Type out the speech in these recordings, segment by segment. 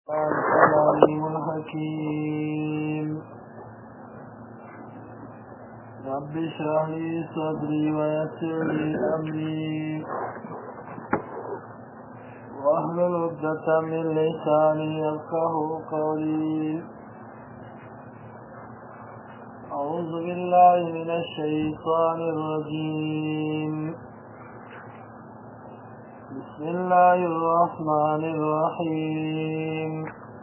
العليم الحكيم رب اشرح لي صدري ويسر لي أمري واحلل عقدة من لساني يفقهوا قولي أعوذ بالله من الشيطان الرجيم بسم الله الرحمن الرحيم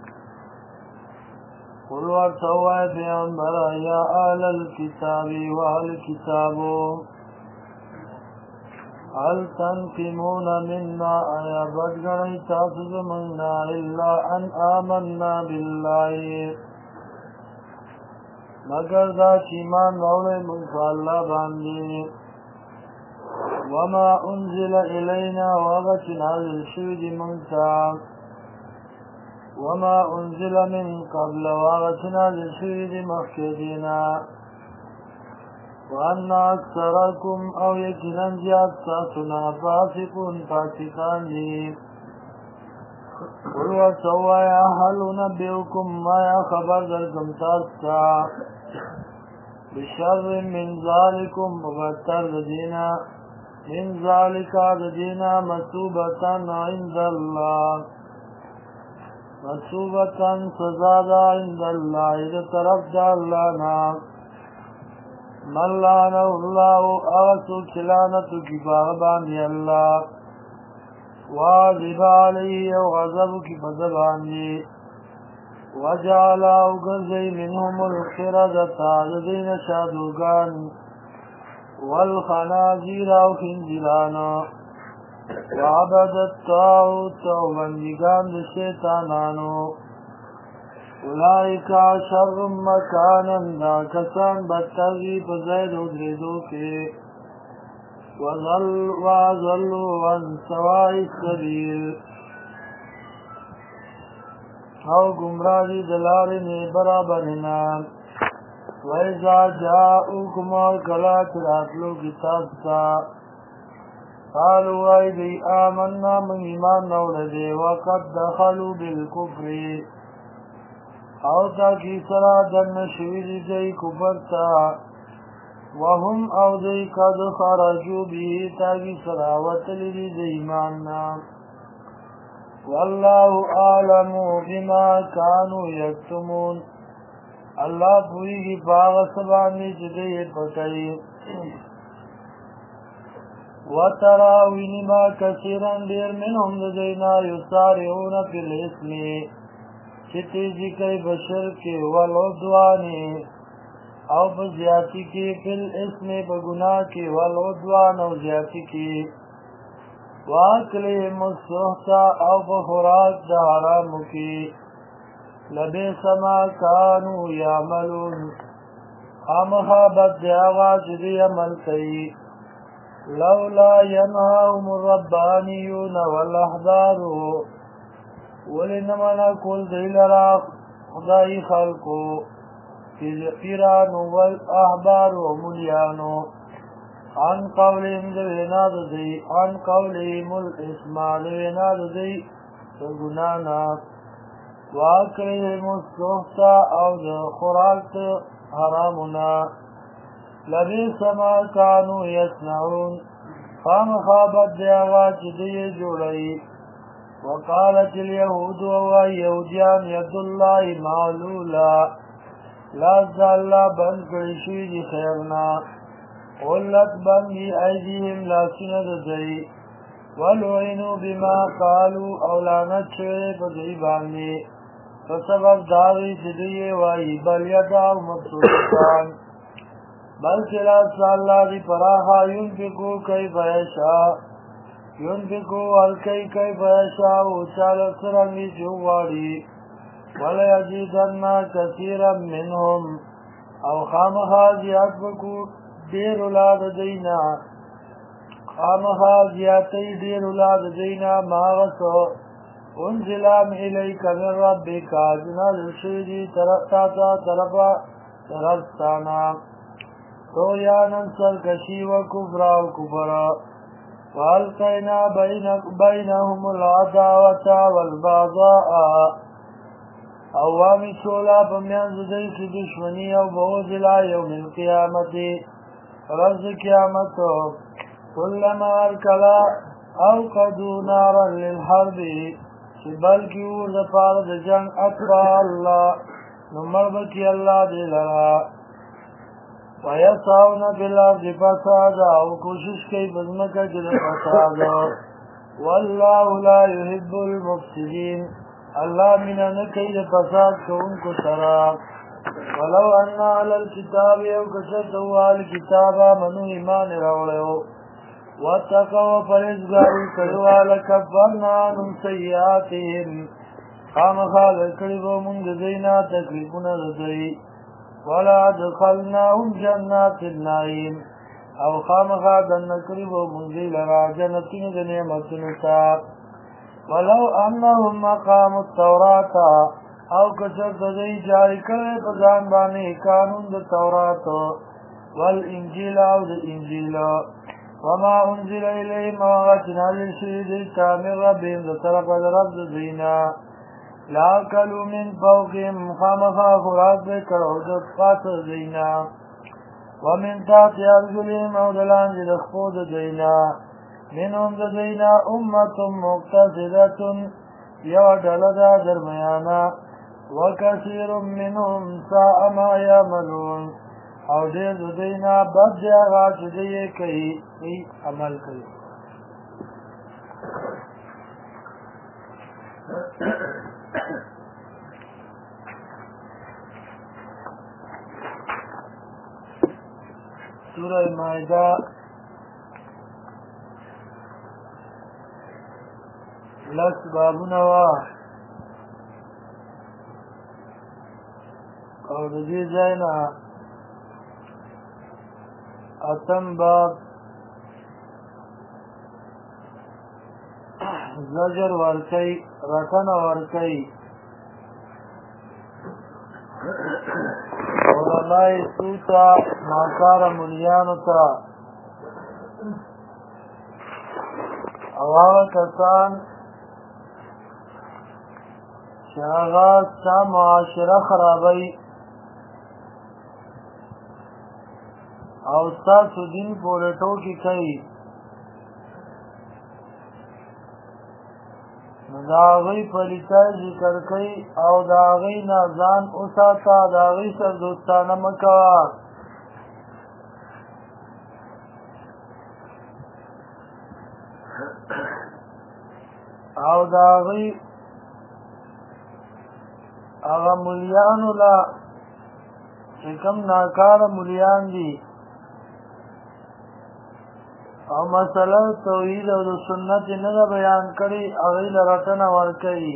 قل وارتوى بأنبر يا أهل الكتاب وأهل الكتاب هل تنقمون منا أيا بدغني تاسز منا إلا أن آمنا بالله مگر دا چیمان روڑے منفع اللہ باندی وما انزل إلينا وغت نازل شود منتا وما انزل من قبل وغت نازل شود مخکدینا وأن أكثركم أو يكنا زياد ساتنا فاسقون فاسقان لي قل وسوى هل نبئكم ما يا خبر ذلكم تاستا بشر من ذلكم مغتر دينا من ذلك دينا مسوبة عند الله مسوبة سزادا عند الله إذا طرف الله نام من لعنه الله أغسو كلانة كفاغباني الله واجب عليه وغضبك فزباني وجعل أغزي منهم الخردة الذين شادوغان والخنازير وخنزلان وعبد الطاغوت وبندگان الشيطانانو أولئك شر مكانا دا کسان بدتغی پزید ادردو کے وَظَلُّوا عَنْ سَوَاءِ السَّبِيلِ او گمراهی دلارنی برابرنا وَإِذَا جَاءُوكُمْ وَالْكَلَاتِ رَاتْلُو كِتَابْتَا قَالُوا وَإِذِي آمَنَّا مِنْ إِيمَانْ نَوْلَدِي وَقَدْ دَخَلُوا بِالْكُفْرِ او تاکی سرا دن شویدی دی کبرتا وهم او دی قد خرجو بی تاکی سرا وطلی دی ایماننا واللہ آلم بما کانو یکتمون اللہ پوئی کی باغ سبانی چدی پتائی وتراوینما کثیرا دیر منهم دینا یسارعون فی الاسمی چتیزی کئی بشر کے والعدوانی او بزیاتی کی فی الاسم بگناہ کی والعدوان او زیاتی کی واکلهم السحتا او بخوراک دا حرامو کی لبیس ما کانو یعملون خامخابت دیاغا جدی عمل کئی لولا ینہاهم الربانیون والاحبارو ولنمنا کل دیل را خدای خلقو پیرانو والاحبار و ملیانو عن قولهم دویناد دی عن قولهم الاسما دویناد دی گنانا واکرهم السحتا او خوراک حرامنا لبیس ما کانو یسنعون خام خوابت دیاغات دی جوڑی وقالت اليهود ويهوديان يد الله معلولا لا زال بند کرشوی دی خیرنا قلت بندی ایدیهم لا سند دی ولعنوا بما قالوا اولانت شوی بدئی باندی فسبب داغی جدی وائی بل یدعو مبسوطان بلکہ لا سال دی پراخا ينفقو کیف یشاء ينفقو والکی کیف یشاء چال سرنگی چواری ولیزیدن کثیرا منهم او خامخا زیاد بکو دیر اولاد دینا خامخا زیادتی دیر اولاد دینا ماغسو انزلام الیک من ربک جنال شیدی طرفتا طرفتانا طغیانا سرکشی و کفرا و کفرا والقینا بینهم العداوة والبغضاء او وامی چولا پمیانز دی کی دشمنی او بغض لا یوم القیامتی رز قیامتو کلما ارکلا اوقدو نارا للحرب چی بلکی اور دپار د جنگ اتبا اللہ نمر بکی اللہ دی لرا ویساون بالارض فسادا او کوشش کئی بزمکا جد فسادا واللہ لا يحب المفسدین اللہ منا نکی د فساد کو ان کو سرا ولو انا علی الكتاب او کشتو علی کتابا منو ایمان روڑیو واتقوا فرزگاری کدوا لکفرنا عنهم سیئاتهم خامخا لکڑبو منگ دینا تکلیفون رضی ولا دخلناهم جنات النعیم او خامخا دنکڑبو منگی لرا جنتین دنعمتنتا ولو انهم مقاموا التوراة او کچرت دی جاری کرے پزان بانی قانون د تورات والانجیل او د انجیل وما انزل الیهم وغتنا للشهید الكامل ربهم لطرف رب دینا لا کلو من فوقهم خامخا خراج بکرو دفقات دینا ومن تحت ارجلهم او دلان جدخفود دینا منهم دینا امت مقتصدت یو ڈلدا درمیانا وکثیر منهم ساء ما یعملون او دیر دینا بد دیاغا چدیه کئی عمل کئی سورہ مائدہ لس بابونوا او دجی زینا اتم باب زجر ورکی رکن ورکی علماء سوتا ناکار ملیانو تا اواغ کسان شاغاز تا معاشره خرابی او ستاسو دین پورټو کی کوي نو دا غي پلیتای ذکر کوي او دا غي نازان اوساته دا غي سر دوستانه مکوا او دا غي هغه مليانو لا چې کوم ناکار مليان دي او مسله توحید او سنت نه بیان کړي هغه لراتنه ورکړي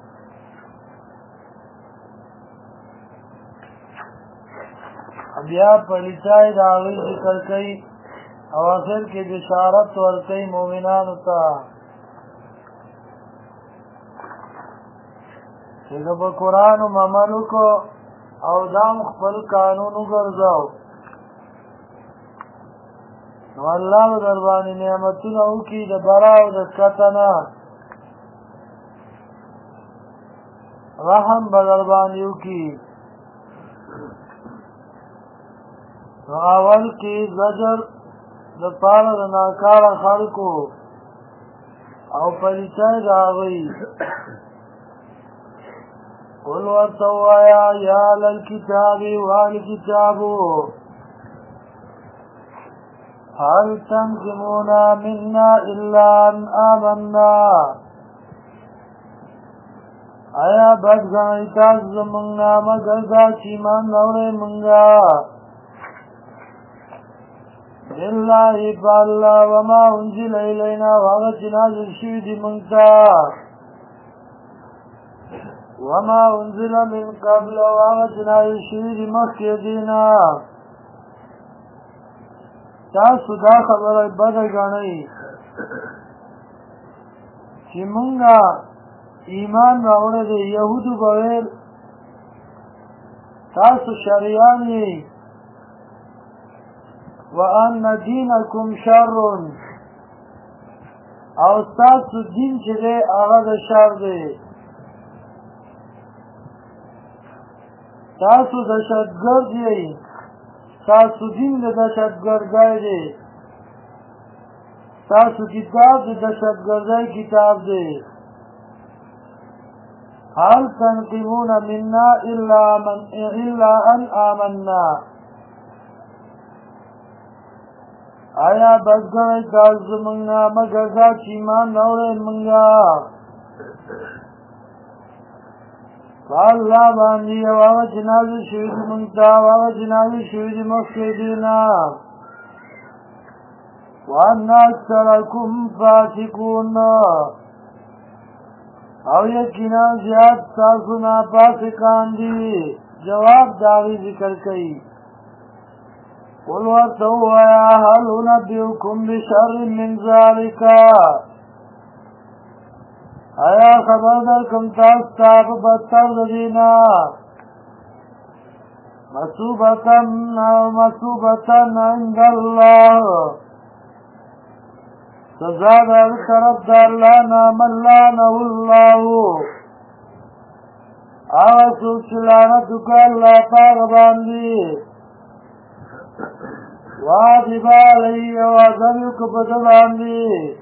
بیا پلیتای دا هغه ذکر کوي او اخر کې بشارت ورکړي مؤمنانو ته چې په قرآن عملو کو او دام خپل قانون وګرځاو نو الله در باندې نعمتونه وکي د برا او د کتنا رحم بدل باندې وکي نو اول کې زجر د پاره د ناکار خلکو او پلیتای راغی قل ورتوایا یا للکتاب والکتابو هل تنقمون منا الا ان آمنا آیا بدگانی تاز زمانگا مگر دا چیمان نوڑے منگا باللہ فاللہ وما انزل ایلینا واغتنا زرشید منگتا وما انزل من قبل واغتنا زرشید مخیدینا تاسو دا خبره بده غنئ چې مونږه ایمان راوړی دی یهودو به ویل تاسو شریان یې وان دینکم شر او تاسو دین چې دی هغه د شر دی تاسو دهشتګرد یئ تاسو دین د دهشتګردۍ دی تاسو کتاب د دهشتګردۍ کتاب دی هل تنقمون منا الا ان آمنا آیا بدګنئ تاسو زموږ نه مګر دا چې ایمان راوړی مونږه په الله باندې یو هغه چې نازل شوي دي مونږ ته او هغه چې نازل شوي دي مخکې دې نه وان اکثرکم فاسقون او یقینا زیات تاسو نه فاسقان دي جواب د هغې ذکر کوي قل ورته ووایه هل انبئکم بشر من ذلک آیا خبر درکړم تاسو ته په بدتر د دې نه مثوبة عند الله سزا د طرف د الله نه من لعنه الله هغه څوک چې لعنت وکړي الله په هغه باندې واجب علیه وغضب وکړي په ده باندې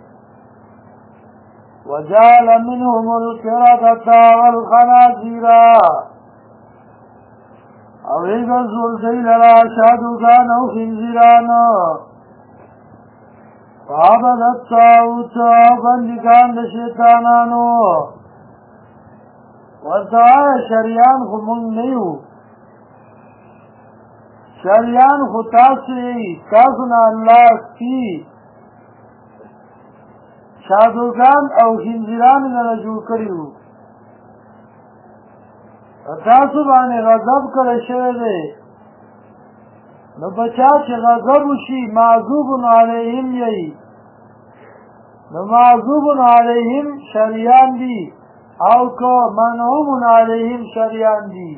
وجعل منهم القردة والخنازير او وګرځول دوی لره شادوګان او خنزیران وعبد الطاغوت بندګان د شیطانانو ورته شریان خو مونږ نه یو شریان خو تاسو نه الله سپي شادوګان او خنزیران نه جوړ کړي وو تاسو باندې غضب کړی شوی دی نو بچا چې غضب وشي معذوب علیهم یی نو معذوب علیهم شریان دي او که منعوم علیهم شریان دي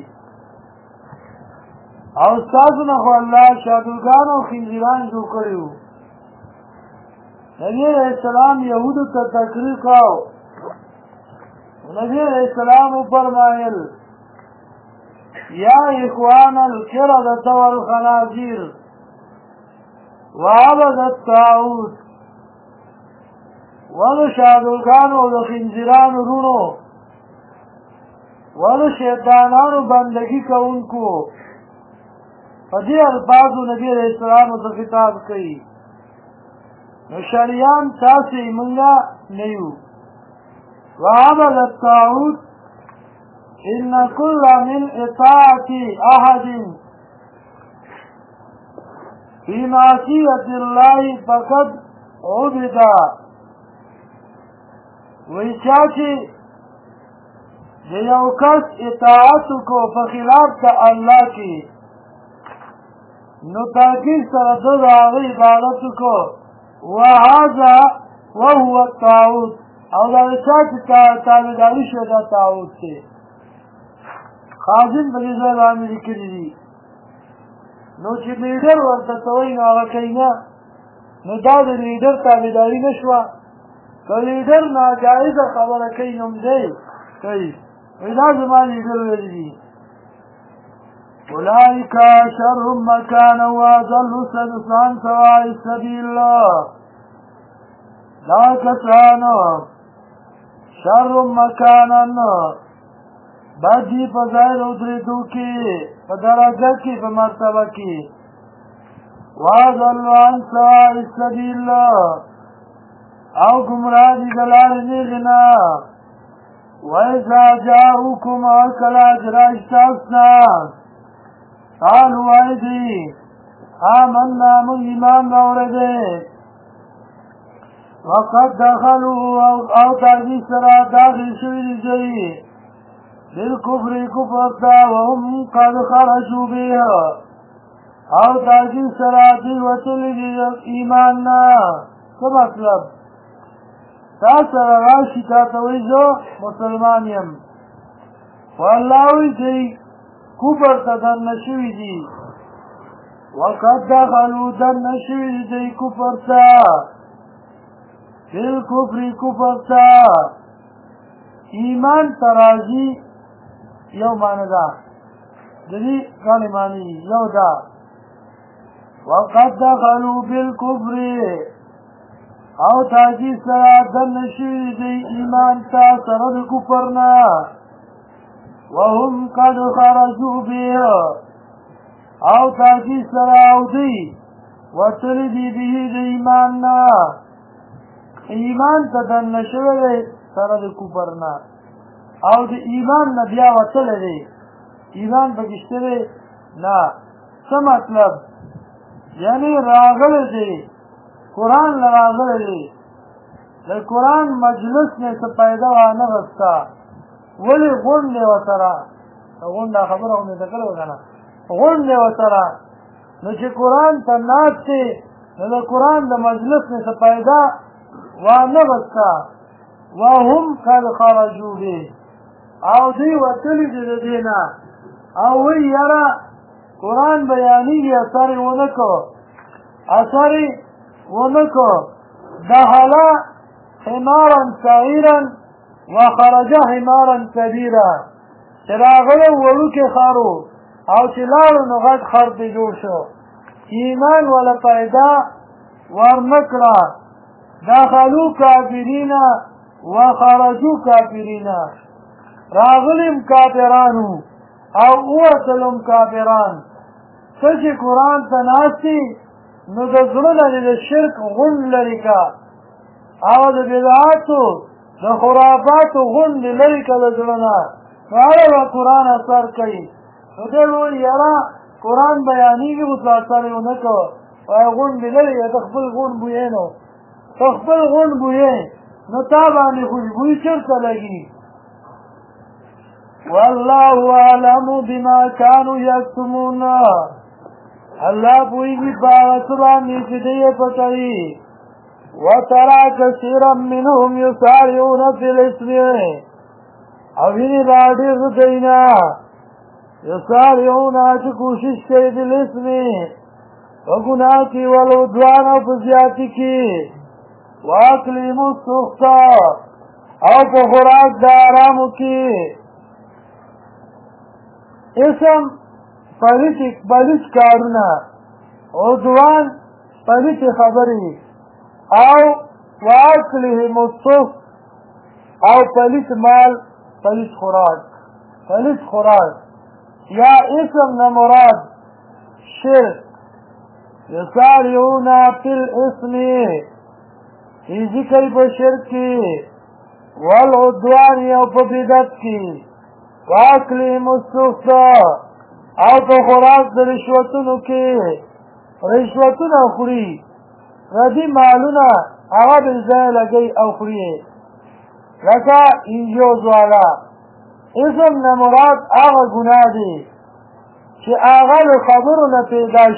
او تاسو نه خو الله شادوګان او خنزیران جوړ کړي وو نبی علیہ السلام یهودو ته تقریر کاو نبی علیہ السلام فرمایل یا اخوان القردة والخنازير وعبد الطاغوت ولو شادوګانو او د خنزیرانو رونو ولو شیطانانو بندگی کوونکو په دې الفاظو نبی علیہ السلام ته خطاب کوي نو شریان تاسې مونږه نه یو وعبد الطاغوت إن كل من إطاعة أحد في معصية الله فقد عبد ويچاچی دیو کس اطاعت کو فخلاف تا اللہ کی نو تاکیر سردد آغی عبادت کو وهذا وهو الطاغوت او دا چاچی تابداری شده طاغوت تی خازن په دې ځای باندې لیکلي دي نو چې لیډر ورته ته وایي نو هغه کوي نه نو دا د لیډر تابعداري نه شوه که لیډر ناجایزه خبره کوي نو دی کوي وایي دا زما لیډر ویلي دي اولئک شر مکانا واضل عن سواء السبیل دا کسانو شر مکانا باجی په ځای ودرېدو کې په درجه کې په مرتبه کې واضل عن سواء السبیل او گمراه دي د لارې نیغې نه وإذا جاءوکم کله چې راشي تاسو نه قالوا وایي دي آمنا موږ ایمان راوړی دی وقد دخلوا او تاجي سره داخل شوي دي دوی بالکفر کفر تا وهم قد خرجوا بها او تاجی سراتی وطلی ایمان نا څه مطلب تا سره راشي تا ته وایي زه مسلمان یم خو الله وایي چې کفر ته دننه شوي دي وقد دخلوا دننه شوي دي دوی کفر ته بالکفر کفر ته ایمان ته راځي یو معنی ده دې غني معنی یو دا وقد دخلوا بالكفر او تاجی سرا دن شوی دی ایمان تا سرد کفرنا وهم قد خرجوا به او تاجی سرا او دی وطلی دی به دی ایماننا ایمان تا دن شوی دی سرد کفرنا او دی ایمان نبیا وطل دی ایمان بگشته دی نا سا مطلب یعنی راغل دی قرآن لراغل دی قرآن مجلس نے سے پیدا وانا غستا ولی غن دے وطرا غن دا خبر ہوں نے دکل وگانا غن دے وطرا نو چه قرآن تا نات تی نو قرآن دا مجلس نے سے پیدا وانا غستا وهم قد خرجو بی او دی وطلی دی دینا او وی یرا قرآن بیانی گی اثاری ونکو اثاری ونکو دخل حمارا صغيرا وخرج حمارا كبيرا چراغلو ولوک خارو او چلالو نغد خرد جوړ شو ایمان ولا پیدا ورنکړه دخلوا کافرین وخرجوا کافرین راغلم کافرانو او اوتلم کافران سچ قرآن تناسی نو د زړه د شرک غون لري کا او د بدعاتو د خرافاتو غون لري کا د زړه نه هغه قرآن اثر کوي دغه یرا قرآن بیانېږي او اثر یې نه کوي او غون لري د خپل غون بوینو خپل غون بوې نو تا باندې خوشبوئی چرته لګي والله اعلم بما كانوا يكتمون اللہ پوئیگی باغتبانی چدئے پتائی وَتَرَى كَثِيرًا مِّنْهُمْ يُسَارِعُونَ فِي الْإِثْمِ اوینی راڈی غدینا یسارعون آج کوشش کئی فی الْإِثْمِ وگناہ کی والعدوان و فزیاتی کی وَأَكْلِهِمُ السُّخْطَ او پخوراک دارامو کی اسم پلیت کارونه عدوان پلیت خبری او واکلهم السحت او پلیت مال پلیت خوراک یا اسم نمراد شرک یسارعون فی الاسم ایزی کئی پا شرک کی والعدوان او پا بدت کی واکلهم السحت او په خوراک د رشوتونو کې رشوتونه خوري ردی مالونه هغه بل ځای لګي او خوري لکه انجوز والا اسم نه مراد هغه ګناه دی چې هغه له خبرو نه پیدا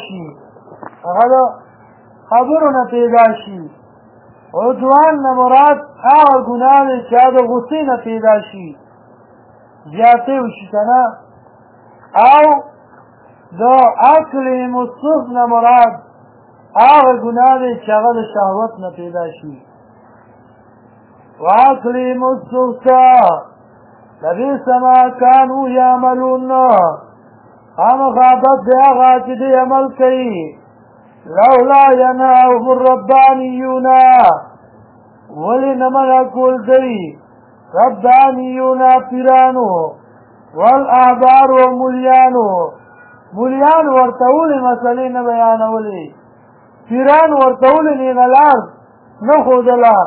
شي عدوان نه مراد هغه ګناه دی چې د غصې نه پیدا شي زیاتې وشي کنه او دا اکلهم السحت نه مراد هغه ګناه دی چې هغه د شهوت نه پیدا شي واکلهم السحت لبئس ما كانوا يعملون خامخا بد دی هغه چې دوی عمل کوي لولا ينهاهم الربانیون ولې نه منع کول دوی ربانیون پیرانو والاحبار و مولیان ورطول مسئلے نه بیانولی پیران ورطول نیغلار نخودلا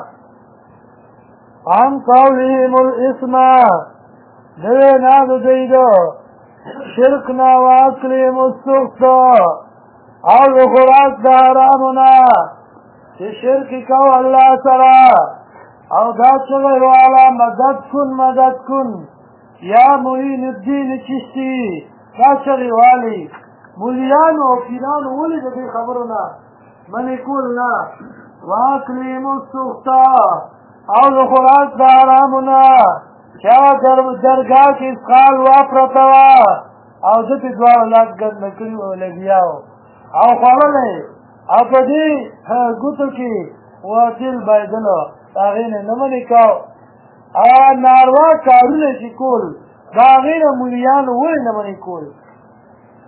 عن قولهم الاسم دوی نادو دیدو شرکنا و اکلهم السخت او خوراک دا حرامنا چه شرکی کو اللہ سرا او دا چگئی والا مدد کن یا معین الدین چشتی دا چغی والی مولیانو و پیرانو ولی دا دی خبرنا منی کولنا واکلیم السختا او دا خوراک دا حرامنا چا درگاہ کی اسخال واپرتوا او دتی دوار لگن نکری و لگیاو او خوالے او پا دی گوتو کی و دل بایدلو تاغین نمانی کاو ناروا کارونه چې کول دا غیر مولیانو ولې نه منې کول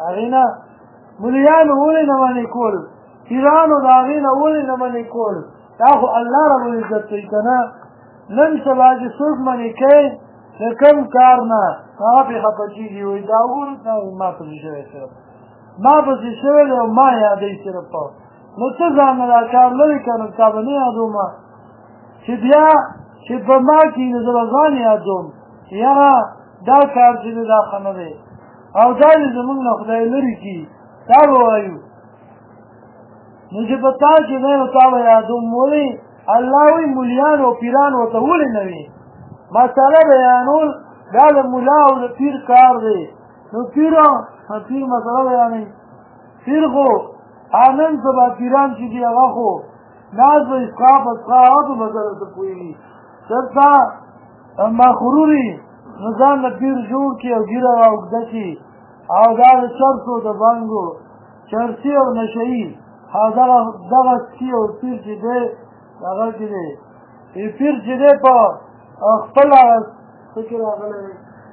هغې نه ملیانو ولې نه منې کول پیرانو د هغې نه ولې نه منې کول دا خو الله رب العزت کوي که نه نن سبا چې څوک منې کوي د کوم کار نه هغه پرې خفه کېږي وایي دا وګورئ دا ما پسې شوی صرف ما پسې شوی دی او ما یادوي صرف نو ته ځان نه دا کار لرې که نو تا به نه یادومه چې بیا چې په ما کې نو زه به ځان یادوم چې هغه دا کار چې دی دا ښه نه دی او دا دې زمونږ نه خدای لرې کړي دا به وایو نو چې په تا کې دی نو تا به یادوم ولې الله وایي ملیان او پیران ورته ولې نه وي مسله بیانول دا د ملا او د پیر کار دی نو پیر مسله بیانوي پیر خو نن سبا پیران چې دي هغه خو ناز به اسقا په هغه په مسله څه پوهېږي دلته مغروري نو ځان له پیر جوړ کړي او ږیره راوږده کړي او دا د چرسو د بنګو چرسي او نشهیي دغه سکي او پیر چې دی هغه کې دی پیر چې دی په خپل فکر راغلی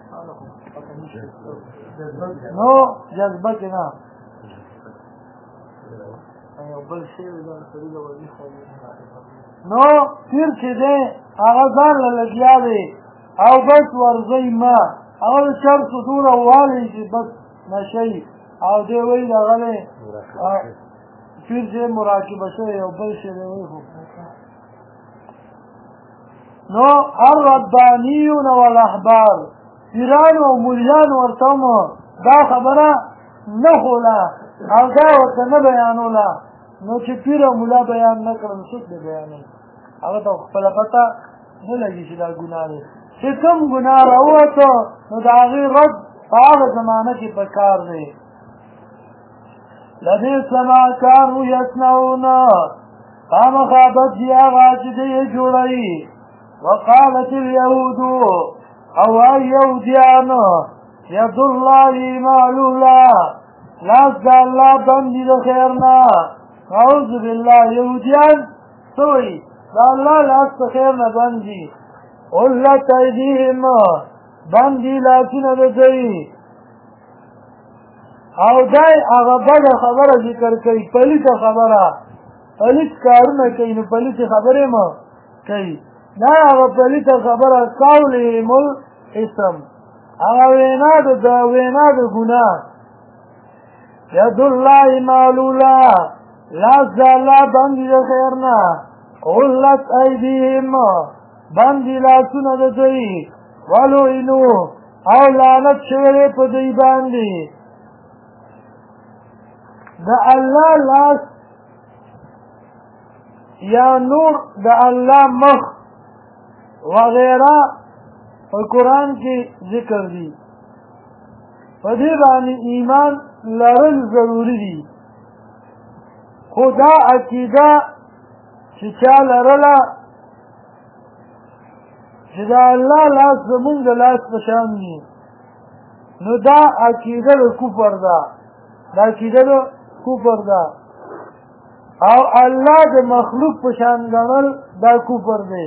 نو جذبه کې نه نو پیر چې دی هغه ځان له لګیا دی او بس ورځئ ما هغه د چرسو دومره والی چې بس نشئ او دی وایي دغه دی پیر چې مراقبه شوی او بل شی دی وایي نو الربانیون والاحبار پیرانو او ملیانو ورته هم دا خبره نه خوله او دا ورته نه بیانوله نو چې پیر او ملا بیان نه کړه نو څوک دی بیانوي هغه ته خپله پته نه لګي چې دا ګناه دی چې کوم ګناه راووته نو د هغې رد په هغه زمانه کې په کار دی لبئس ما کانوا یصنعون خامخا بد دي هغه چې دوی یې جوړوي وقالت اليهود او یهودیان ید الله معلولا لاس د الله بندي د خیر نه اعوذ بالله یهودیان سوی د الله لاس د خیر نه بندي غلت ایدیهم بندي لاسونه د دوی او دای هغه بده خبره ذکر کوي پلیته خبره پلیت کارونه کوي نو پلیتې خبرې مه کوي دا هغه پلیته خبره قولهم الاسم هغه وینا د ګناه ید الله معلولا لاس د الله بندي د خیر نه غلت ایدیهم بندي لاسونه د دوی ولعنو او لعنت شوی په دوی باندې د الله لاس یا نور د الله مخ وغیره په قرآن کې ذکر دي په دې باندې ایمان لرل ضروري دي خو دا عقیده چې چا لرله چې د الله لاس زمونږ د لاس په شان دي نو دا عقیده د کفر ده دا عقیده د کفر ده او الله د مخلوق په شان ګڼل دا کفر دی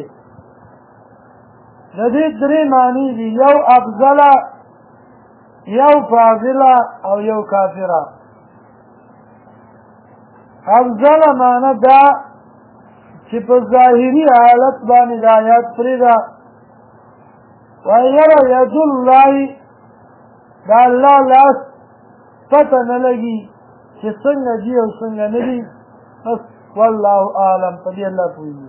د دې درې معنی دي یو افضله یو فاضله او یو کافره افضله معنی دا چې په ظاهري حالت باندې د آیات پرېږده ویره ید الله د الله لاس پته نه لګي چې څنګه دي او څنګه نه دي بس والله اعلم په دې الله پوهېږي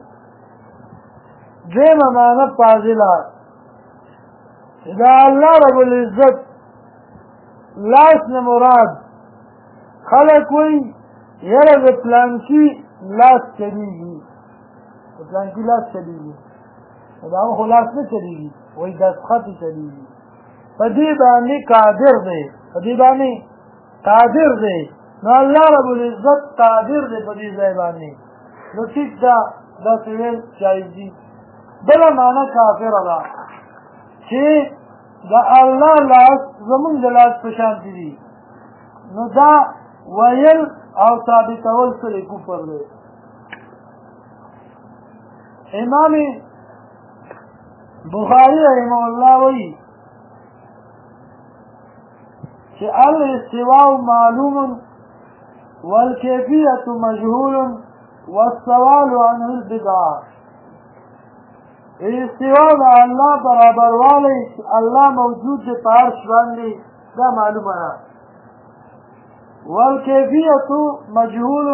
دویمه معنی فاضله چې د الله رب العزت لاس نه مراد خلک وایي یاره د پلانکي لاس چلیږي د پلانکي لاس چلیږي د هغه خو لاس نه چلیږي وایي دستخط یې چلیږي په دې باندې قادر دی په دې باندې قادر دی نو الله رب العزت قادر دی په دې ځای باندې نو ټیک ده داسې ویل جایز دي بله معنی کافره ده چې د الله لاس زمونږ د لاس په شانتې دي نو دا ویل او ثابتول سره کفر دی امام بخاری رحمه الله وایي چې الاستواء معلوم والکیفیة مجهول والسوال عنه البدعة. استواء د الله برابر والی الله موجود دی په عرش باندې دا معلومه ده. والکیفیة مجهول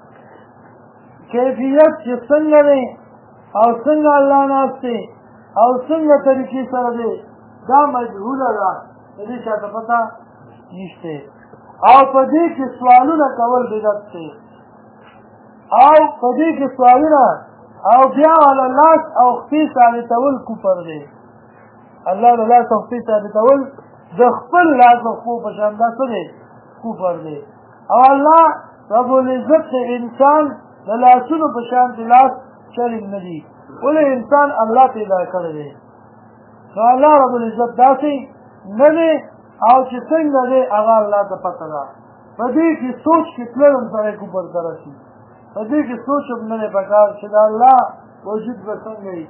کیفیت چې څنګه دی او څنګه الله ناست دی او څنګه طریقې سره دی دا مجهوله ده، د دې چاته پته نشته. او په دې کې سوالونه کول بدعت دی، او په دې کې سوالونه او بیا والا لاس او خپې ثابتول کفر دی. الله د لاس او خپې ثابتول د خپل لاس او خپو په شان دا څه دی؟ کفر دی. او الله رب العزت د انسان د لاسونو په شان د لاس شرم نه دي، ولې انسان الله پیدا کړی دی. نو الله رب العزت داسې نه دی او چې څنګه دی هغه الله ته پته ده. په دې کې سوچ کې تلل هم سړی کفر ته رسي، په دې کې سوچ هم نه دی پکار چې د الله وجود به څنګه وي.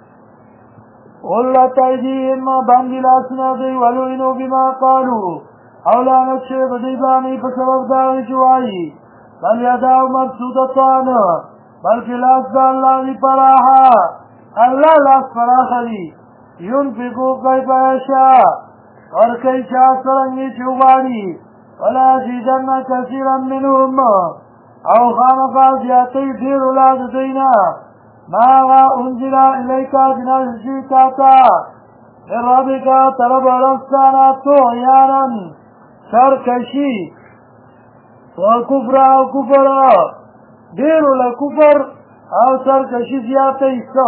غلت ایدیهم باندې لاسونه دوی ولعنوا بما قالوا او لعنت شوی په دوی باندې په سبب د هغې چې وایي بل یداه مبسوطتان بلکې لاس د الله دی پراخه، الله لاس پراخه دی. ينفقو کیف یشاء ورکوي چا څرنګې چې وغواړي ولازیدن کثیرا منهم او خامخا زیاتوي ډېر اولاد دوی نه ما هغه انزل الیک چې نازل شوي تا ته من ربک طرف رب نه طغیانا سرکشي وکفر او کفر ډېر له کفر او سرکشي زیاتوي. څه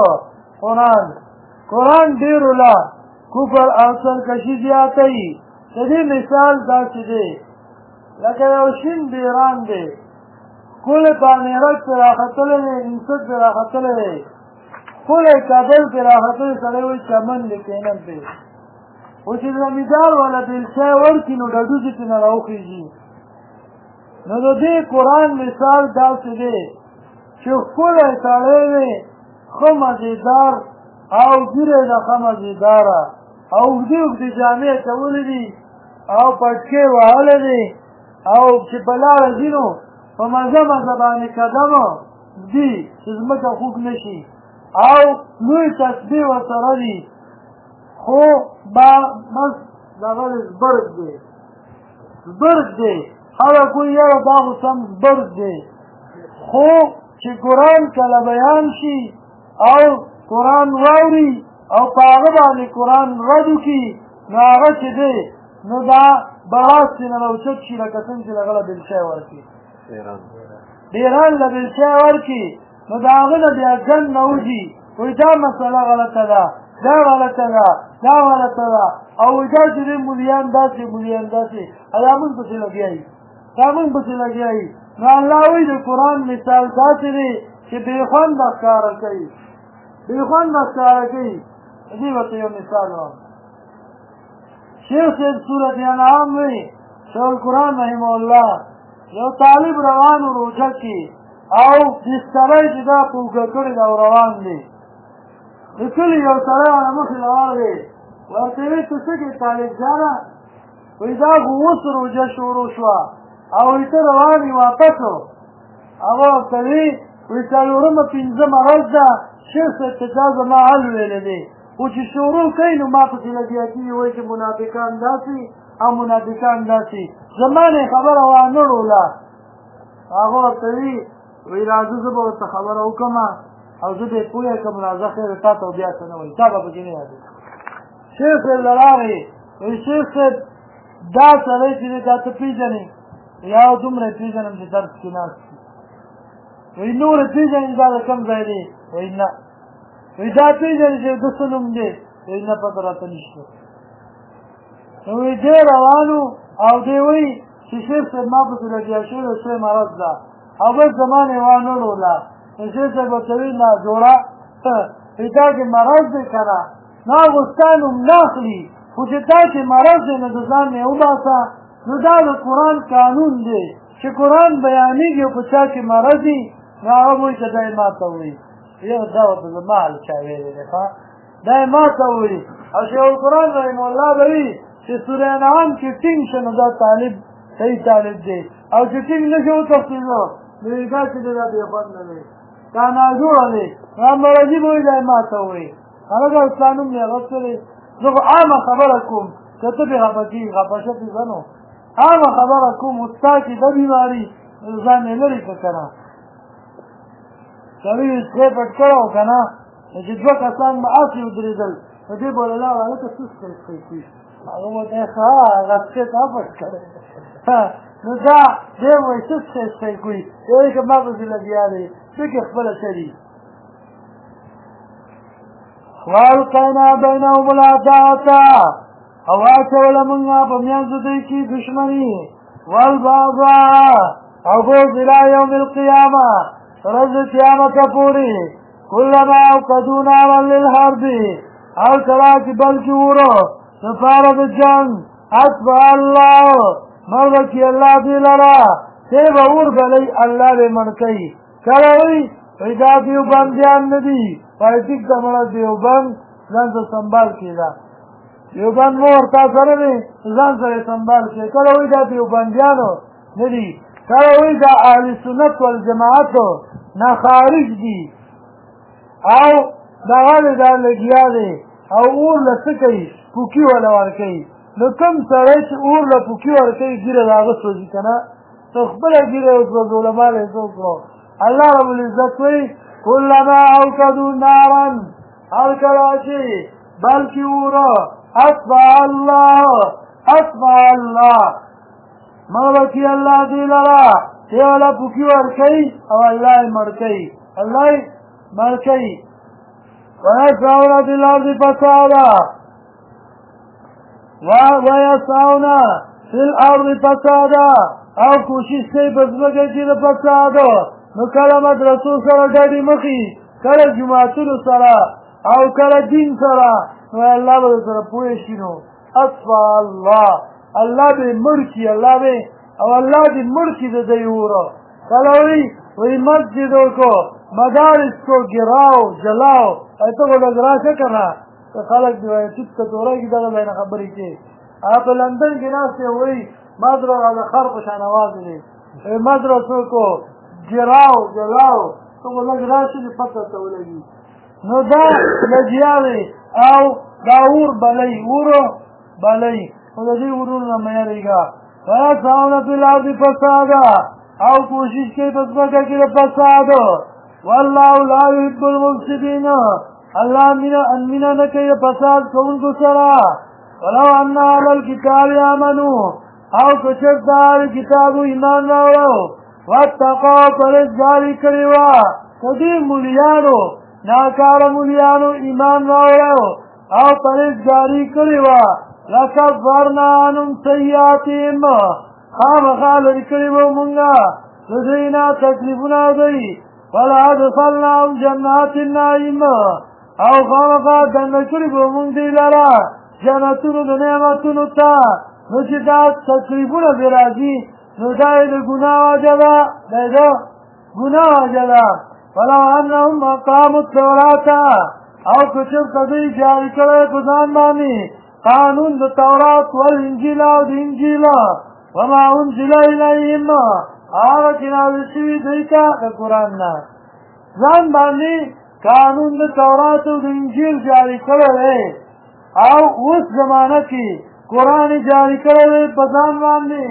قرآن ډېرو له کفر او سرکشي زیاتوي. د دې مثال داسې دی لکه یو شین بیران دی، ښکلی پانیرک پرې راختلی دی، انسک پرې راختلی دی، ښکلی کابل پرې راختلی، سړی وایي چمن دی کینم پرې، خو چې زمیندار والا بیلچی ورکړي نو ډډوزې پرې نه راوخېږي. نو د دې قرآن مثال داسې دی چې ښکلی سړی دی، ښه مزېدار او ږیره یې د ښه مزېداره او اوږدې اوږدې جامې اچولې دي او پټکې وهلی دی او چې په لاره ځي نو په مزه مزه باندې قدم ځي چې ځمکه خوږ نه شي او لوی تسبیح ورسره دي، خو بس دغه زبرګ دی، زبرګ دی. خلک وایي یاره دا خو سم زبرګ دی، خو چې قرآن کله بیان شي او قرآن واوري او په هغه باندې قرآن رد وکړي نو هغه چې دی نو دا براس چې نه راوچت شي لکه څنګه چې هغه له بیلچی ورکړي، ډېران له بیلچی ورکړي نو د هغه نه بیا ګن نه وځي، وایي دا مسله غلطه ده، دا غلطه ده، دا غلطه ده، او وایي دا چې دی مولیان داسې مولیان داسې دا مونږ پسې لګیا یي، دا مونږ پسې لګیا یي. نو الله وایي د قرآن مثال داسې دی چې بې خونده ښکاره کوي، بې خونده ښکاره کوي. دې ورته یو مثال وایم. شیخ صاحب سورت انعام وایي شیخ القرآن رحمه الله یو طالب روان و روژه کې او بستره یې چې دا په اوږه کړې ده او روان دی، د کلي یو سړی ورنه مخې لاړ دی، ورته یې وایي ته څه کوې طالب جانه؟ وایي دا خو اوس روژه شروع شوه او وایي ته روان یې واپس و. هغه ورته وایي څلورمه پنځمه ورځ ده شیخ صاحب ته دا زما حل ویلی دی، خو چې شروع کوي نو ما پسې لګیا کېږي، وایي چې منافقان داسې او منافقان داسې زما نه یې خبره وانه وړوله. هغه ورته وایي راځه زه به ورته خبره وکړم او زه به یې پوه کړم راځه خیر تا ته بیا څه نه وایي، تا به پکې نه یادوي. شیخ صاحب له راغی وایي شیخ صاحب دا سړی چې دی دا ته پېژنې؟ یا دومره یې پېژنم چې درس کې ناست وي. وایي نور یې پېژنې دا د کوم ځای دی؟ وایي نه. وایي دا پېژنې چې ده څه نوم دی؟ وایي نه پته راته نشته. نو وایي دی روان و او دی وایي چې شیخ صاحب ما پسې لګیا شوی د څه مرض ده او بس زما نه یې وانه وړوله. نو شیخ صاحب ورته وایي ناجوړه وایي دا چې مرض دی که نه نو هغه ستا نوم نه اخلي، خو چې دا چې مرض دی نو د ځان نه یې وباسه. نو دا د قرآن قانون دی چې قرآن بیانېږي او په چا کې مرض وي نو هغه وایي که دا یې ما ته وایي. یو دا ورته زما حال چا ویلی دی ښه دا یې ما ته وایي. او شیخ القرآن رحمه الله به وایي چې سوره انعام کې ټینګ شه نو دا طالب صحیح طالب دی او چې ټینګ نه شي وتښتي نو دا چې دا دیوبند نه دی دا ناجوړه دی مرضي به وایي دا یې ماته ووایي هغه اسلام نوم یې اخیستی دی زه خو عامه خبره کوم که ته پرې خفه کېږي خفه شه پرې ځه نو عامه خبره کوم ستا چې دا بیماري ځان یې لرې کړه که نه سړي سپی پټ کړی و که نه چې دوه کسان به هسې ودرېدل په دې به له لاړه هلکه څه سپی کوي هغه ورته ښه هغه سپی تا پټ کړی نو دا دی وایي څه سپی کوي دی وایي که ما پسې لګیا دی فکر خپله چلي والقینا بینهم العداوة او اچوله مونږه په میانځ دوی کې دشمني والبغضاء او بغض الى یوم القیامه ورځ قیامت پورې کلما اوقدوا نارا للحرب هر کله چې بل کې وره دپاره د جنګ اطفأ الله مړ به کړي الله دې لره دی به اور بلی الله به مړ کوي کله وایي دا دیوبندیان نه دي پایټیک ته مړه دیوبند ځان ته سنبال کېده دیوبند مور تا سره دی ځان سره سنبال کړي کله وایي دا دیوبندیانو نه دي کله وایي دا اهل سنت والجماعتو نه خارج دي او دغه دی دا لګیا دی او اور له څه کوي پوکي وله ورکوي نو کوم سړی چې اور له پوکي ورکوي ږیره د هغه سوځي که نه ته خپله ږیره وسوځوله ما له یې څه وکړو الله رب العزت وایي کلما اوقدوا نارا هر کله چې بل کې اوره اطفأ الله مړ به کړي الله دې لره دی والا پوکي ورکوي او الله یې مړ کوي الله یې مړ کوي ويسعون في الأرض فسادا او کوشش کوي په ځمکه کې د فسادو نو کله مدرسو سره ګډې مخي کله جوماتونو سره او کله دین سره نو الله به سره پوه شي نو اطفأ الله به مړ کړي او الله دې مړ کړي د دوی اوره کله وایي مسجدوں کو مدارس کو गिराओ जलाओ ایسا کو لگ راشه که نه که خلک دی وایي ټیپ ته توری کي دغه ځای نه خبرې کوي هغه په لندن کې ناست دی وایي مدرسه د خر په شان اواز دی مدرسو کو गिराओ जलाओ ته به لږ راشي دې پته ته ولګي نو دا لګیا دی او دا اور بلی نو د دې اورونو نه مه یېرېږه ویسعون فی الارض فسادا او کوشش کوي په ځمکه کې د فسادو والله لا يحب المفسدين الله مینه نه کوي د فساد کوونکو سره ولو ان اهل الكتاب آمنوا او که چېرته اهل کتابو ایمان راوړو واتقوا پرهیزګاري کړې وه که دې ملیانو ناکاره ملیانو ایمان راوړو او پرهیزګاري کړې وه لکفرنا عنهم سیئاتهم خامخا لرې کړي به مونږه د دوی نه تکلیفونه دوی ولادخلناهم جنات النعیم او خامخا دننه کړي به مونږ دوی لره جنتونو د نعمتونو ته نو چې دا تکلیفونه دې راځي نو دا یې د ګناه وجه ده دا یې د ګناه وجه ده ولو انهم اقاموا التوراة او که چېرته دوی جاري کړی په ځان باندې قانون د تورات والانجیل او د انجیل وما انزل الیهم هغه چې نازل شوي دوی ته د قرآن نه ځان باندې قانون د تورات او د انجیل جاري کړی دی او اوس زمانه کې قرآن جاري کړی دی په ځان باندې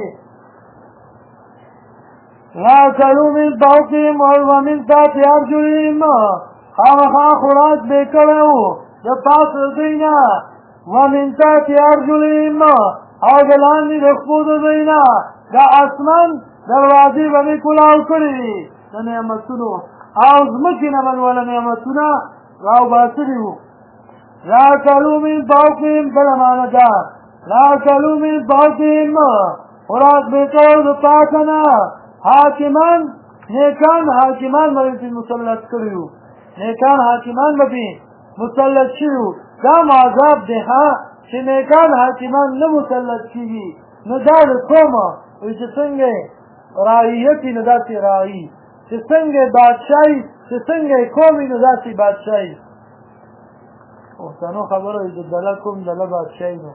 لا کلوا من فوقهم ومن تحت ارجلهم خامخا خوراک به یې کړی و د پاسه د دوی نه ومن تحت ارجلهم او د لاندې د خپو د دوی نه د اسمان دروازې به مې کلاو کړي وي د نعمتونو او ځمکې نه به مې وله نعمتونه راوباسلي وو لا کلوا من فوقهم بله معنه ده لا کلوا من فوقهم خوراک به یې کول د پاسه نه حاکمان نیکان حاکمان به پرې مسلط کړي وو نیکان حاکمان به پرې مسلط شوي وو دا معذاب دی ها چې نیکان حاکمان نه مسلط کېږي نو دا د کومه وایي چې څنګه رعیت وي نو داسې رعي چې څنګه بادشاهي چې څنګه قوم وي نو داسې بادشاهي پښتنو خبره وایي چې دله کوم دله بادشاهي نو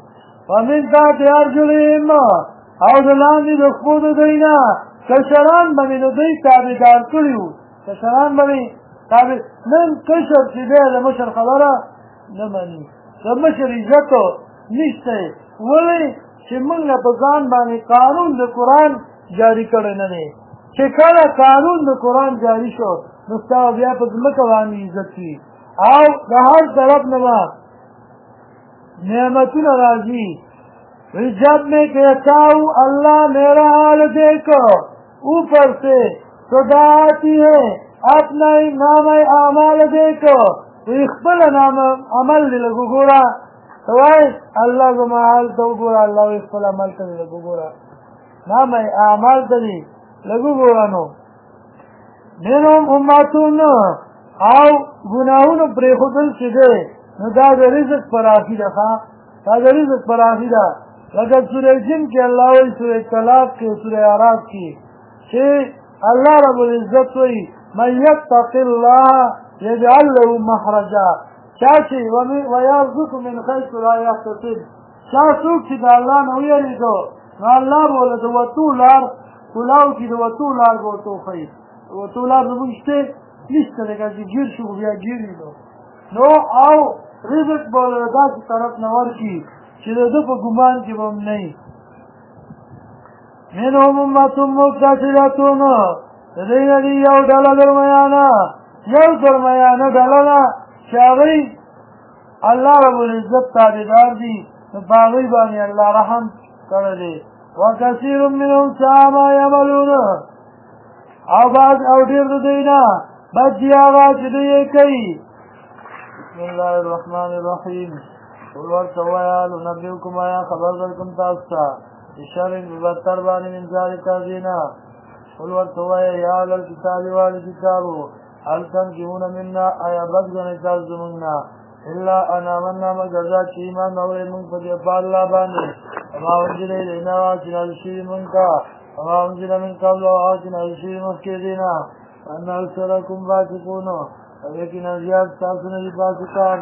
ومن تحت ارجلهم او د لاندې د پښو د دوی نه کشران به مې د دوی تابعدار کړي وو کشران به مې نن کشر چې دی د مشر خبره نه مني د مشر عزت نشته ولې چې موږ په ځان باندې قانون د قرآن جاری کړی نه دی چې کله قانون د قرآن جاری شو نو ستا بیا په ځمکه باندې عزت وي او د هر طرف نه به نعمتونه راځي جب میں کہتا ہوں اللہ میرا حال دیکھو اوپر سے صدا آتی ہے اپنا نام اعمال دیکھو تو اخبر نام عمل لگو گورا تو اللہ کو محال تو گورا اللہ اخبر عمل کر لگو گورا نام اعمال تری لگو گورا نو منهم امتون او گناہون پر خودل چدے نو دا رزق پر آخی دا دا رزق پر آخی دا لکه سورہ جن کې الله وی سورہ طلاق کې سورہ اعراف کې چې الله رب العزت وی من یتق الله یجعل له مخرجا چا چې ويرزق من حيث لا يحتسب چا څوک چې د الله نه ویریږي نو الله بوله د وتو لار کلاو کې د وتو لار ورته وښیي وتو لار زموږ شته نشته لکه چې ګیر شو بیا ګیري نو او رزق بوله داسې طرف نه ورکړي چې د ده په ګمان کې به هم نه وي منهم امة مقتصدة د دوی نه دي یو ډله درمیانه ډله ده چې هغوی الله رب العزت تابعدار دي نو په هغوی باندې الله رحم کړی دی وکثیر منهم ساء ما یعملون او بعض او ډېر د دوی نه بد دي هغه چې دوی یې کوي بسم الله الرحمن الرحیم قل ورتوایا لنبئکم آیا خبر درکم تاسو ته بشر بدتر باندې من ذلک دینا قل ورتوایا یا اهل الکتاب والکتاب هل تنکرون منا آیا بدګنئ تاسو زموږ الا انا آمنا مگر دا چې ایمان راوړی موږ په دې په الله باندې وما انزل الینا چې نازل شوي موږ ته وما انزل من قبل او چې نازل شوي مخکې دې نه ان اکثرکم فاسقون یقینا زیات تاسو نه دي فاسقان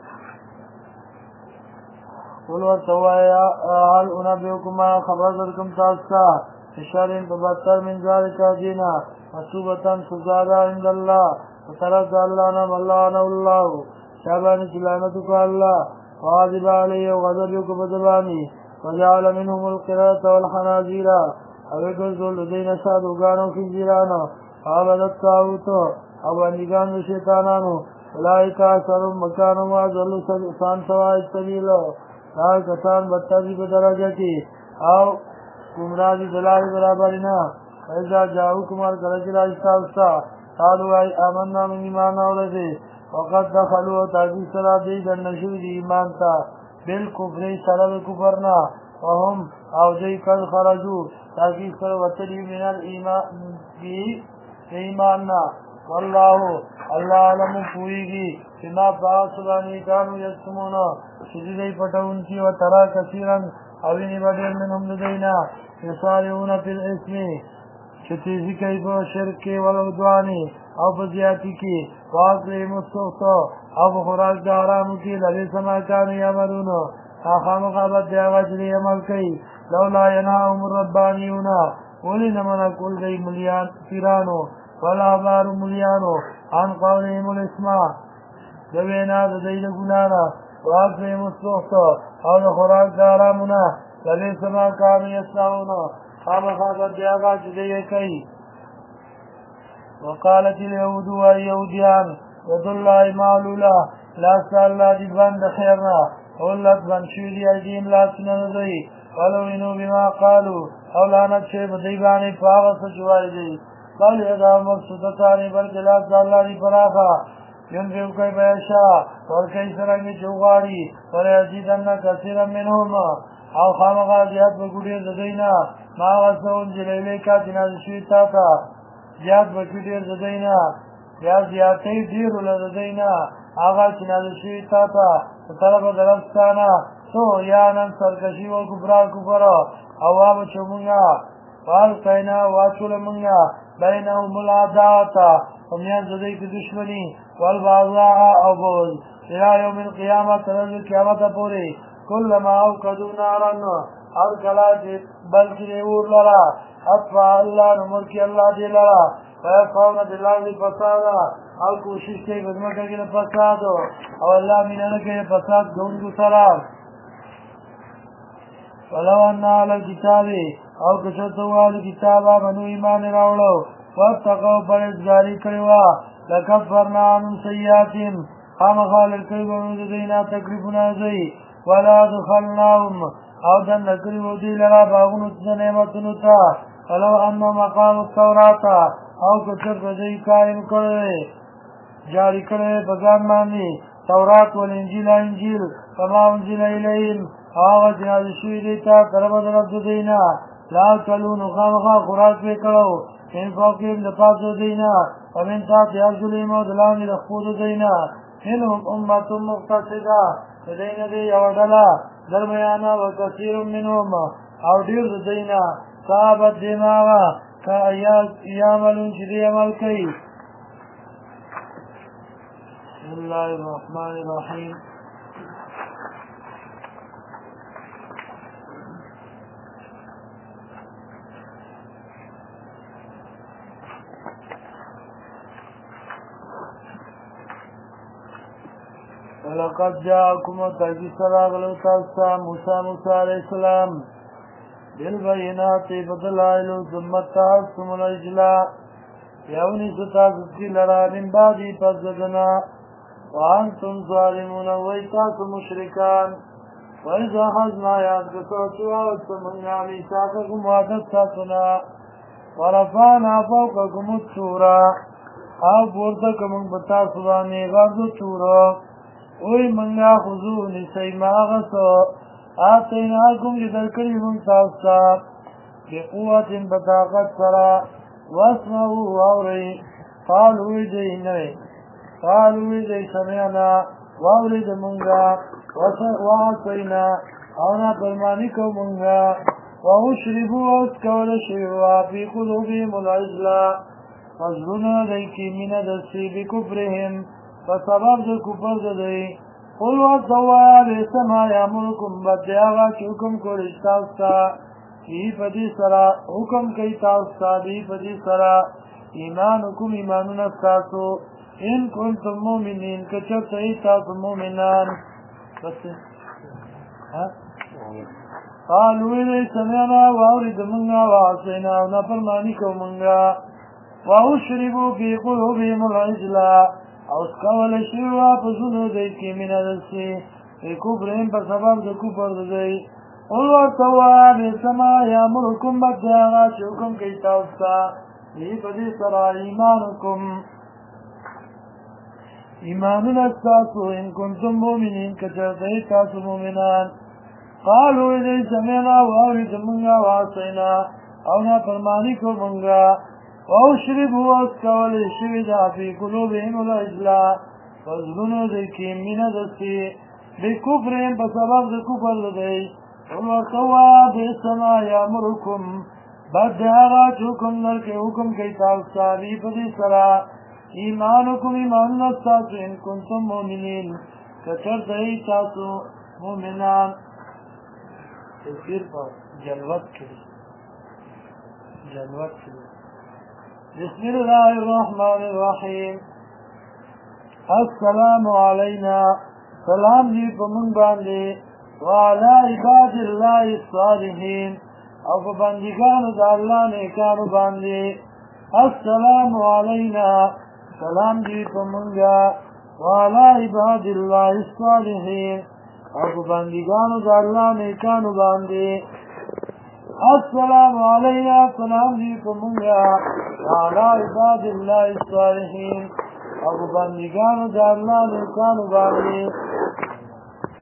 قل ورتوایا هل انبئکم خبر درکم تاسو ته بشر بدتر من ذلک دینا مصوبة سزا عند الله وطرف الله نام الله نام الله شابان سلامتك الله وغضب عليه وغضبك بدباني وجعل منهم القردة والخنازير اوکل ذل دین سادوگانو خنزیرانو عبد الطاغوت او بندگان شیطانانو اولئک اکثرهم مکان وضل سان سواء السبیل دا کسان بدتری په درجه کې او گمراه دي دلال برابرنا ایزا جاؤ کمار کرچ راجتا استا قالوا ای آمنا من ایمان اولده وقد دخلوا تاجی سرا دی در نشو دی ایمان تا بالکفر سرا کفرنا وهم او دی قد خرجو تاجی سرا وطلی من ایماننا والله اللہ علم پوئیگی بما پاسبانی کانو یکتمونا شدیدی پتاون کی و ترا کثیرا اوینی بدر منهم لدینا یسارعون فی الاسمی چتیزی کئی با شرک والعدوانی او بزیاتی کی واقعی مستوختا او بخوراک دا حرامو کی لبی سماکانو یعملونو آخام قابت دیاغا جلی عمل کئی لولا یناهم الربانیونا ولی نمنا کل دی ملیان پیرانو والعبار ملیانو عن قولهم الاسماء دوینا دید گنانا واقعی مستوختا او بخوراک دا حرامونا لبی سماکانو یسناونا خامخاصت دیاغا چدے کئی وقالت اليهود واليهودیان ید اللہ معلولا لاستا اللہ دی بند خیرنا اولت بند شویدی ایدیم لاسنا ندئی ولو انو بما قالو اولانت شیب دیبانی پاغس چوائی دی قال ادا مقصودتانی بلکہ لاستا اللہ دی پراخا ینفیو کئی بیشا اور کئی سرنگی چوغاری ولیزیدن کثیرا منهم او خامخا زیاد بگوڑی زدینا ما غسون جلیلی کا جناز شویتا تا زیاد بگوڑی زدینا یا زیادتی دیرو لزدینا آغا جناز شویتا تا طرف درستانا تو یانم سرکشی و کبرا کبرا اواب چمونگا والقینا واچول منگا بینهم العداوتا ومیان زدی کی دشمنی والبعضاء او بوز الى یوم القیامت تنزل قیامت پوری كلما اوقدوا نارا هر کلا چې بلکې اور لرا اطفا الله نمر کی الله دی لرا فیصون بالله فسادا او کوشش کوي خدمت کوي د فساد او الله مینه کوي فساد دونکو سره ولو ان على الكتاب او کشتوال کتابا منو ایمان راوړو واتقوا پرهیزګاری کړو لکفرنا عنهم سیئاتهم خامخا لرکوي به د دینا تکلیفونه زی ولا دخلناهم او دن نکړو دی لرا باغونو د نعمتونو ته ولو ان مقام التوراة او کچر دې قائم کړي جاری کړي بګان باندې تورات ول انجیل کما انزل الیهم هغه جنازه شوی دیتا کربه د رب دینا لا کلون خامخا خوراک وکړو ان فوقیم د پاسو دینا ومن تحت ارجلهم ودلان د خود دینا منهم امة مقتصده دینا دی یو ډله درمیانا وکثیر منهم او ډیر دینا صحابت دیماغا که یعملون چې دی عمل کوي بسم الله الرحمن الرحیم ولقد جاءكم تاكي سراغلو تاستا موسى عليه السلام بالبينات بدلائل ثم اتخذتم العجل يوني ستاسكي لرا من بعدي فزدنا وانتم ظالمون ويتاس مشركان وإذا أخذنا يانكسوتوا واتمنى ميثاقكم وعدتاتنا ورفعنا فوقكم الطور او پورتکم بتاسوانی غرض طور اوی منگا خضو نسی ماغسو آتیناکم جدرکری منتاستا بقوت بطاقت سرا واسمعو واوری قالوی دی سمعنا واوری دی منگا وآتینا اونا پرمانی کو منگا واشربو اسکول شیوا فی قلوبیم العجلا فضلنا دیکی من دستی بکفرهم فسبب د کفر دی قل وتوا بسما یامرکم بدیاغا چې حکم کوي تاسو ته ای پدی سرا حکم کوي تاسو ته ای پدی سرا ایمانکم ایمانون تاسو ان کنتم مؤمنین کچته تاسو مؤمنان بس ها قالوا لي سمعنا واورد منا وعصينا ونفرماني كومنغا واشربوا في قلوبهم العجل او سکول شیوا پسونو دی کی مینا دستی کفرین پر سبب د کفر دی قل ورتوا بسما یامرکم بدیاغا چه حکم کئی تاوستا لی پدی سرا ایمانون استاسو ان کنتم مومنین کچرتی تاسو مومنان قالو ایدی سمینا واوید منگا واسینا اونا فرمانی کو منگا واشربوا اسکول شویدا فی قلوبهم العجلا فضلنو دیکی من دستی بکفرین بسبب د کفر دی وقوا بسما یامرکم بد آغا چوکم نرک حکم کئی تاوستاری پدی سرا ایمانکم ایمان نستاسو ان کنتم مومنین کچر دی تاسو مومنان تفسیر پر جلوت کری بسم الله الرحمن الرحيم السلام علينا سلام دی پمون باندې وعلى عباد الله الصالحين او بندگانو د الله نیکانو باندې السلام علينا سلام دی پمونگا وعلى عباد الله الصالحين او بندگانو د الله نیکانو باندې السلام علینا سلام دی پمونگا وعلى عباد الله الصالحين او بندگانو د الله نیکانو باندې